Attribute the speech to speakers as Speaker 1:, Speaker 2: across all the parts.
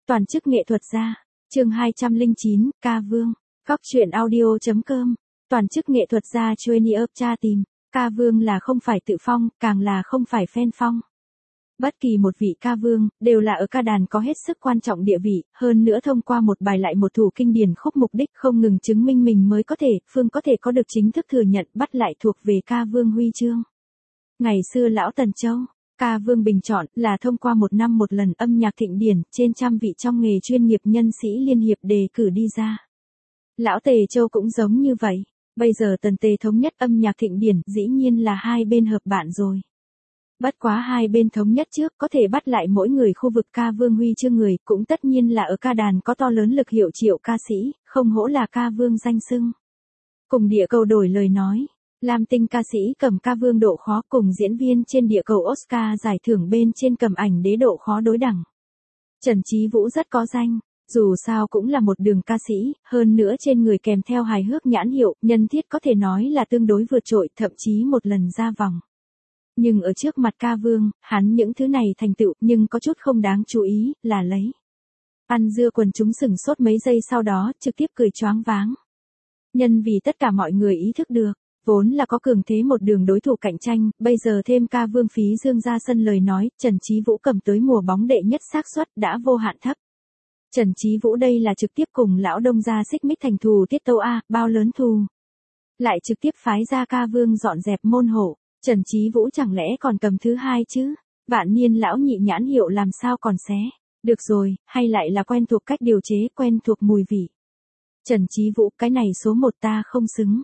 Speaker 1: Toàn chức nghệ thuật gia. Chương 209, Ca Vương. Cóc truyện audio.com. Toàn chức nghệ thuật gia Trainee of Cha tìm. Ca Vương là không phải tự phong, càng là không phải phen phong. Bất kỳ một vị ca vương, đều là ở ca đàn có hết sức quan trọng địa vị, hơn nữa thông qua một bài lại một thủ kinh điển khúc mục đích không ngừng chứng minh mình mới có thể có được chính thức thừa nhận bắt lại thuộc về ca vương huy chương. Ngày xưa lão Tần Châu, ca vương bình chọn là thông qua một năm một lần âm nhạc thịnh điển trên trăm vị trong nghề chuyên nghiệp nhân sĩ liên hiệp đề cử đi ra. Lão Tề Châu cũng giống như vậy, bây giờ Tần Tề thống nhất âm nhạc thịnh điển dĩ nhiên là hai bên hợp bạn rồi. Bất quá hai bên thống nhất trước có thể bắt lại mỗi người khu vực ca vương huy chương người cũng tất nhiên là ở ca đàn có to lớn lực hiệu triệu ca sĩ, không hổ là ca vương danh xưng. Cùng địa cầu đổi lời nói, Lam Tinh ca sĩ cầm ca vương độ khó cùng diễn viên trên địa cầu Oscar giải thưởng bên trên cầm ảnh đế độ khó đối đẳng. Trần Chí Vũ rất có danh, dù sao cũng là một đường ca sĩ, hơn nữa trên người kèm theo hài hước nhãn hiệu, nhân thiết có thể nói là tương đối vượt trội, thậm chí một lần ra vòng. Nhưng ở trước mặt ca vương, hắn những thứ này thành tựu nhưng có chút không đáng chú ý, là lấy. Ăn dưa quần chúng sửng sốt mấy giây sau đó, trực tiếp cười choáng váng. Nhân vì tất cả mọi người ý thức được, vốn là có cường thế một đường đối thủ cạnh tranh, bây giờ thêm ca vương phí dương ra sân lời nói, Trần Chí Vũ cầm tới mùa bóng đệ nhất xác suất đã vô hạn thấp. Trần Chí Vũ đây là trực tiếp cùng lão Đông gia xích mích thành thù tiết tâu A, bao lớn thù. Lại trực tiếp phái ra ca vương dọn dẹp môn hộ. Trần Chí Vũ chẳng lẽ còn cầm thứ hai chứ? Vạn niên lão nhị nhãn hiệu làm sao còn xé? Được rồi, hay lại là quen thuộc cách điều chế, quen thuộc mùi vị. Trần Chí Vũ, cái này số một ta không xứng.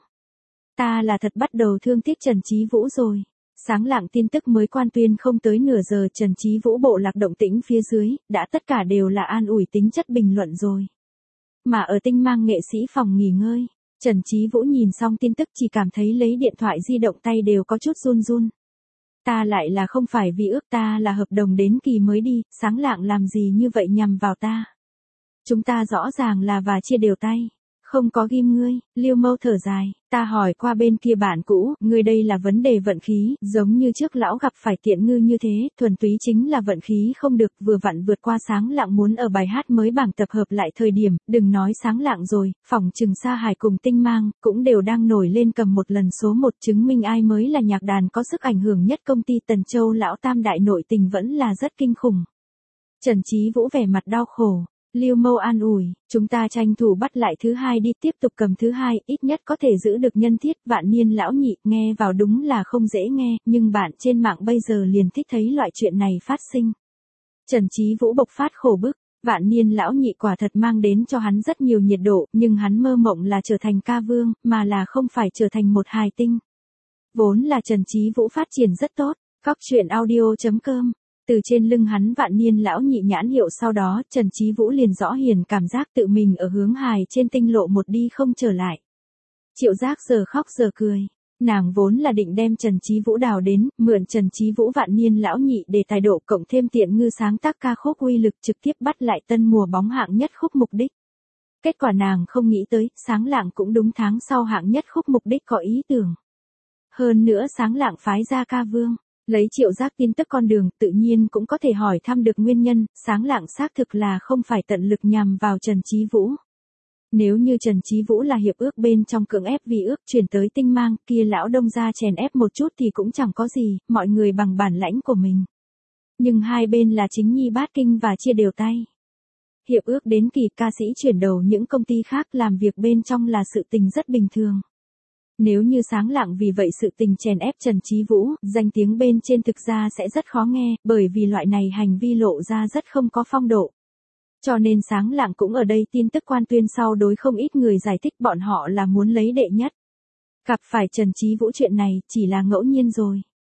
Speaker 1: Ta là thật bắt đầu thương tiếc Trần Chí Vũ rồi. Sáng lạng tin tức mới quan tuyên không tới nửa giờ Trần Chí Vũ bộ lạc động tĩnh phía dưới, đã tất cả đều là an ủi tính chất bình luận rồi. Mà ở tinh mang nghệ sĩ phòng nghỉ ngơi, Trần Chí Vũ nhìn xong tin tức chỉ cảm thấy lấy điện thoại di động tay đều có chút run run. Ta lại là không phải vì ước ta là hợp đồng đến kỳ mới đi, sáng lạng làm gì như vậy nhằm vào ta. Chúng ta rõ ràng là và chia đều tay. Không có ghim ngươi, Liêu Mâu thở dài, ta hỏi qua bên kia bạn cũ, ngươi đây là vấn đề vận khí, giống như trước lão gặp phải tiện ngư như thế, thuần túy chính là vận khí không được, vừa vặn vượt qua sáng lạng muốn ở bài hát mới bảng tập hợp lại thời điểm, đừng nói sáng lạng rồi, phỏng chừng Sa Hải cùng Tinh Mang, cũng đều đang nổi lên cầm một lần số một chứng minh ai mới là nhạc đàn có sức ảnh hưởng nhất công ty Tần Châu lão tam đại nội tình vẫn là rất kinh khủng. Trần Chí Vũ vẻ mặt đau khổ. Liêu Mâu an ủi, chúng ta tranh thủ bắt lại thứ hai đi tiếp tục cầm thứ hai, ít nhất có thể giữ được nhân thiết, vạn niên lão nhị, nghe vào đúng là không dễ nghe, nhưng bạn trên mạng bây giờ liền thích thấy loại chuyện này phát sinh. Trần Chí Vũ bộc phát khổ bức, vạn niên lão nhị quả thật mang đến cho hắn rất nhiều nhiệt độ, nhưng hắn mơ mộng là trở thành ca vương, mà là không phải trở thành một hài tinh. Vốn là Trần Chí Vũ phát triển rất tốt, cóc truyện audio.com. Từ trên lưng hắn vạn niên lão nhị nhãn hiệu sau đó, Trần Chí Vũ liền rõ hiền cảm giác tự mình ở hướng hài trên tinh lộ một đi không trở lại. Triệu Giác giờ khóc giờ cười. Nàng vốn là định đem Trần Chí Vũ đào đến, mượn Trần Chí Vũ vạn niên lão nhị để tài độ cộng thêm tiện ngư sáng tác ca khúc uy lực trực tiếp bắt lại tân mùa bóng hạng nhất khúc mục đích. Kết quả nàng không nghĩ tới, sáng lạng cũng đúng tháng sau hạng nhất khúc mục đích có ý tưởng. Hơn nữa sáng lạng phái ra ca vương. Lấy Triệu Giác tin tức con đường, tự nhiên cũng có thể hỏi thăm được nguyên nhân, sáng lạng xác thực là không phải tận lực nhằm vào Trần Chí Vũ. Nếu như Trần Chí Vũ là hiệp ước bên trong cưỡng ép vì ước chuyển tới Tinh Mang, kia lão Đông gia chèn ép một chút thì cũng chẳng có gì, mọi người bằng bản lãnh của mình. Nhưng hai bên là chính nhi bát kinh và chia đều tay. Hiệp ước đến kỳ ca sĩ chuyển đầu những công ty khác làm việc bên trong là sự tình rất bình thường. Nếu như sáng lạng vì vậy sự tình chèn ép Trần Chí Vũ, danh tiếng bên trên thực ra sẽ rất khó nghe, bởi vì loại này hành vi lộ ra rất không có phong độ. Cho nên sáng lạng cũng ở đây tin tức quan tuyên sau đối không ít người giải thích bọn họ là muốn lấy đệ nhất. Gặp phải Trần Chí Vũ chuyện này chỉ là ngẫu nhiên rồi.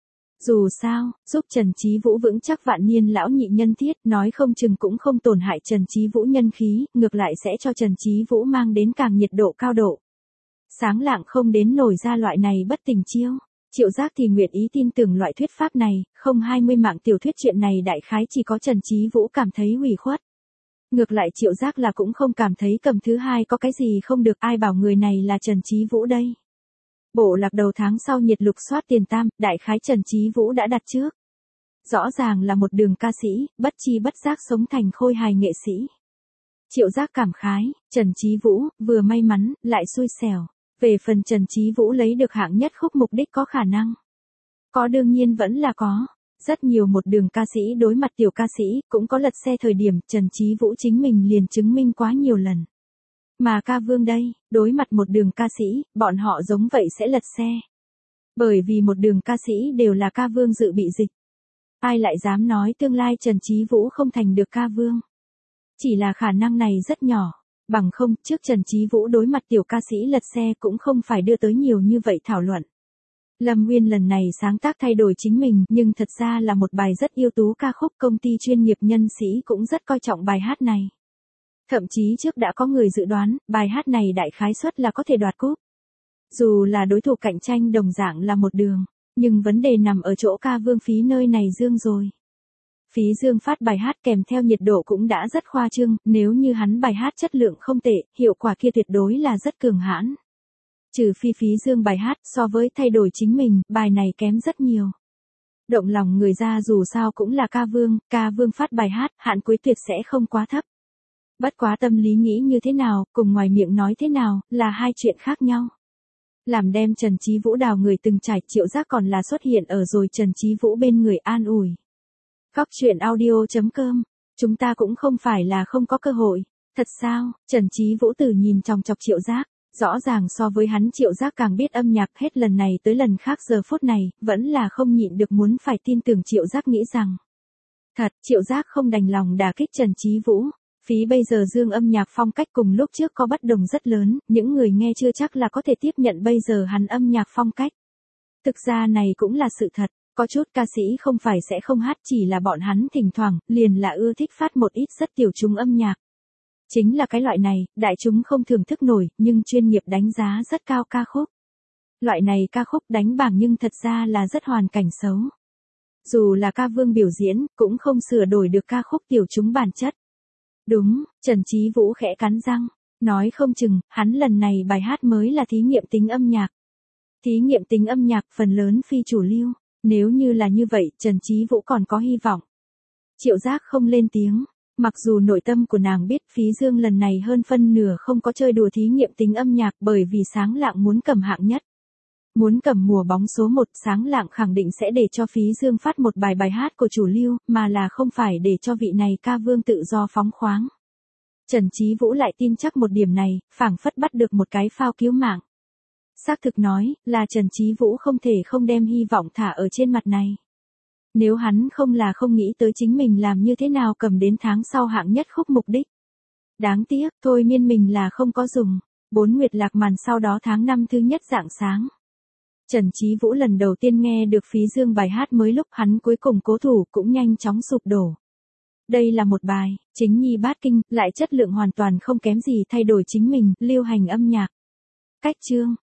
Speaker 1: Dù sao, giúp Trần Chí Vũ vững chắc vạn niên lão nhị nhân thiết, nói không chừng cũng không tổn hại Trần Chí Vũ nhân khí, ngược lại sẽ cho Trần Chí Vũ mang đến càng nhiệt độ cao độ. Sáng lạng không đến nổi ra loại này bất tình chiêu. Triệu Giác thì nguyện ý tin tưởng loại thuyết pháp này, không 20 mạng tiểu thuyết chuyện này đại khái chỉ có Trần Chí Vũ cảm thấy ủy khuất. Ngược lại Triệu Giác là cũng không cảm thấy cầm thứ hai có cái gì không được, ai bảo người này là Trần Chí Vũ đây. Bộ lạc đầu tháng sau nhiệt lục soát tiền tam, đại khái Trần Chí Vũ đã đặt trước. Rõ ràng là một đường ca sĩ, bất chi bất giác sống thành khôi hài nghệ sĩ. Triệu Giác cảm khái, Trần Chí Vũ, vừa may mắn, lại xui xẻo. Về phần Trần Chí Vũ lấy được hạng nhất khúc mục đích có khả năng. Có đương nhiên vẫn là có. Rất nhiều một đường ca sĩ đối mặt tiểu ca sĩ, cũng có lật xe thời điểm Trần Chí Vũ chính mình liền chứng minh quá nhiều lần. Mà ca vương đây, đối mặt một đường ca sĩ, bọn họ giống vậy sẽ lật xe. Bởi vì một đường ca sĩ đều là ca vương dự bị dịch. Ai lại dám nói tương lai Trần Chí Vũ không thành được ca vương. Chỉ là khả năng này rất nhỏ. Bằng không, trước Trần Chí Vũ đối mặt tiểu ca sĩ lật xe cũng không phải đưa tới nhiều như vậy thảo luận. Lâm Nguyên lần này sáng tác thay đổi chính mình, nhưng thật ra là một bài rất ưu tú ca khúc, công ty chuyên nghiệp nhân sĩ cũng rất coi trọng bài hát này. Thậm chí trước đã có người dự đoán, bài hát này đại khái suất là có thể đoạt cúp. Dù là đối thủ cạnh tranh đồng dạng là một đường, nhưng vấn đề nằm ở chỗ ca vương Phí nơi này dương rồi. Phí Dương phát bài hát kèm theo nhiệt độ cũng đã rất khoa trương, nếu như hắn bài hát chất lượng không tệ, hiệu quả kia tuyệt đối là rất cường hãn. Trừ phi Phí Dương bài hát so với thay đổi chính mình, bài này kém rất nhiều. Động lòng người ra dù sao cũng là ca vương phát bài hát, hạn cuối tuyệt sẽ không quá thấp. Bất quá tâm lý nghĩ như thế nào, cùng ngoài miệng nói thế nào, là hai chuyện khác nhau. Làm đem Trần Chí Vũ đào người từng trải, Triệu Giác còn là xuất hiện ở rồi Trần Chí Vũ bên người an ủi. Góc truyện audio.com, chúng ta cũng không phải là không có cơ hội. Thật sao? Trần Chí Vũ Tử nhìn chòng chọc Triệu Giác, rõ ràng so với hắn Triệu Giác càng biết âm nhạc, hết lần này tới lần khác giờ phút này, vẫn là không nhịn được muốn phải tin tưởng Triệu Giác nghĩ rằng. Thật, Triệu Giác không đành lòng đả kích Trần Chí Vũ. Phí bây giờ dương âm nhạc phong cách cùng lúc trước có bất đồng rất lớn, những người nghe chưa chắc là có thể tiếp nhận bây giờ hắn âm nhạc phong cách. Thực ra này cũng là sự thật. Có chút ca sĩ không phải sẽ không hát, chỉ là bọn hắn thỉnh thoảng, liền là ưa thích phát một ít rất tiểu chúng âm nhạc. Chính là cái loại này, đại chúng không thưởng thức nổi, nhưng chuyên nghiệp đánh giá rất cao ca khúc. Loại này ca khúc đánh bảng nhưng thật ra là rất hoàn cảnh xấu. Dù là ca vương biểu diễn, cũng không sửa đổi được ca khúc tiểu chúng bản chất. Đúng, Trần Chí Vũ khẽ cắn răng, nói không chừng, hắn lần này bài hát mới là thí nghiệm tính âm nhạc. Thí nghiệm tính âm nhạc phần lớn phi chủ lưu. Nếu như là như vậy, Trần Chí Vũ còn có hy vọng. Triệu Giác không lên tiếng, mặc dù nội tâm của nàng biết Phí Dương lần này hơn phân nửa không có chơi đùa thí nghiệm tính âm nhạc, bởi vì Sáng Lạng muốn cầm hạng nhất. Muốn cầm mùa bóng số 1, Sáng Lạng khẳng định sẽ để cho Phí Dương phát một bài hát của chủ lưu, mà là không phải để cho vị này ca vương tự do phóng khoáng. Trần Chí Vũ lại tin chắc một điểm này, phảng phất bắt được một cái phao cứu mạng. Xác thực nói, là Trần Chí Vũ không thể không đem hy vọng thả ở trên mặt này. Nếu hắn không nghĩ tới chính mình làm như thế nào cầm đến tháng sau hạng nhất khúc mục đích. Đáng tiếc, thôi miên mình là không có dùng. 4 nguyệt lạc màn sau đó tháng 5 thứ nhất rạng sáng. Trần Chí Vũ lần đầu tiên nghe được Phí Dương bài hát mới, lúc hắn cuối cùng cố thủ cũng nhanh chóng sụp đổ. Đây là một bài, chính nhi bát kinh, lại chất lượng hoàn toàn không kém gì thay đổi chính mình, lưu hành âm nhạc. Cách chương,